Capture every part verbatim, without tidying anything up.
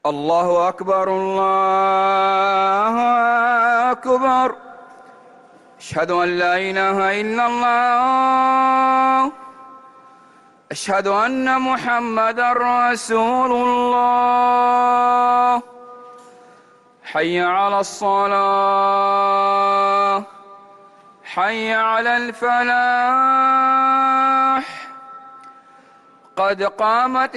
الله أكبر الله أكبر. أشهد أن لا إله إلا الله. أشهد أن محمدًا رسول الله. حي على الصلاة، حي على الفلاح، قد قامت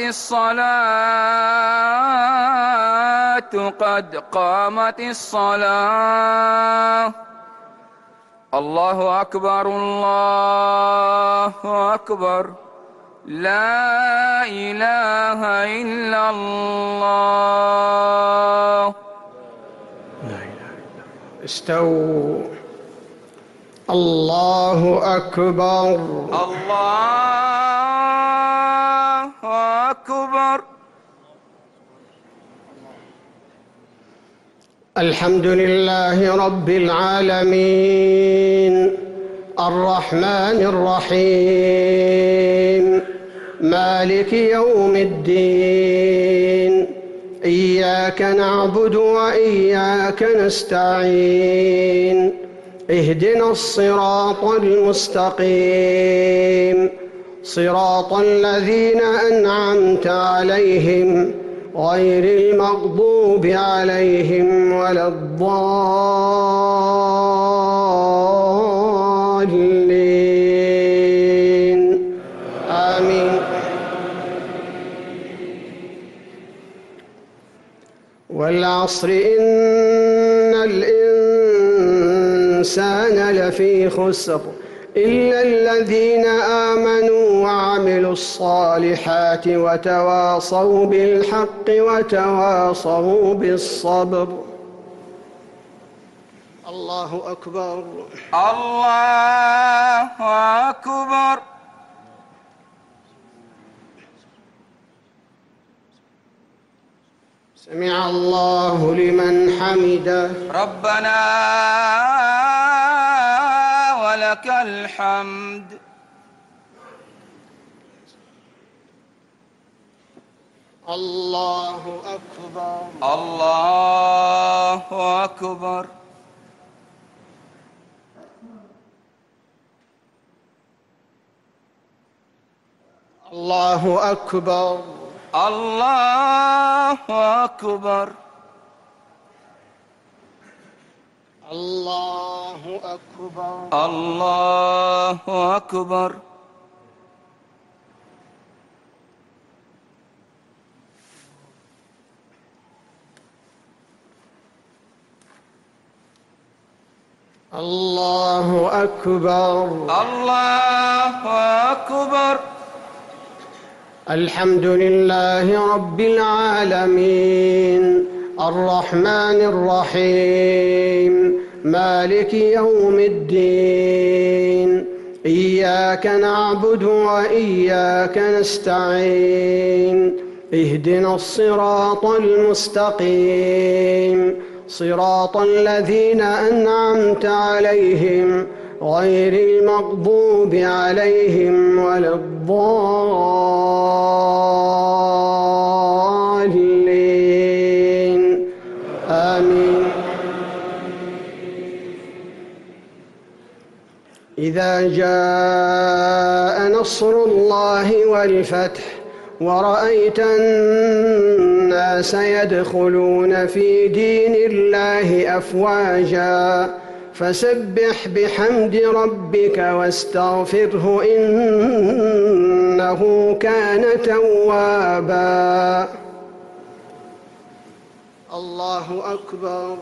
الصلاة، قد قامت الصلاة. الله أكبر الله أكبر. لا إله إلا الله. لا إله إلا الله. استووا. الله أكبر الله أكبر. الحمد لله رب العالمين، الرحمن الرحيم، مالك يوم الدين. إياك نعبد وإياك نستعين. اهدنا الصراط المستقيم، صراط الذين أنعمت عليهم غير المغضوب عليهم ولا الضالين. آمين. والعصر إن الإنسان لفي خسر إلا الذين آمنوا وعملوا الصالحات وتواصوا بالحق وتواصوا بالصبر. الله أكبر الله أكبر. سمع الله لمن حمده. ربنا ولك الحمد. الله أكبر الله أكبر. الله أكبر الله أكبر. الله أكبر الله أكبر. الله أكبر الله أكبر. الحمد لله رب العالمين، الرحمن الرحيم، مالك يوم الدين. إياك نعبد وإياك نستعين. اهدنا الصراط المستقيم، صراط الذين أنعمت عليهم غير المغضوب عليهم ولا الضالين. آمين. إذا جاء نصر الله والفتح ورأيت الناس يدخلون في دين الله أفواجا فسبح بحمد ربك واستغفره إنه كان توابا. الله أكبر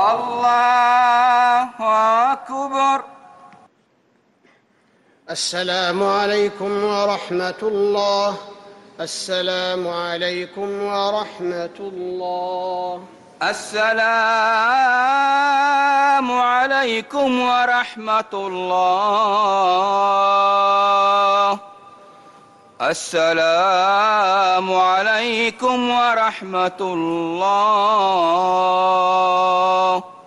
الله أكبر. السلام عليكم ورحمة الله. السلام عليكم ورحمة الله. السلام عليكم ورحمة الله. السلام عليكم ورحمة الله.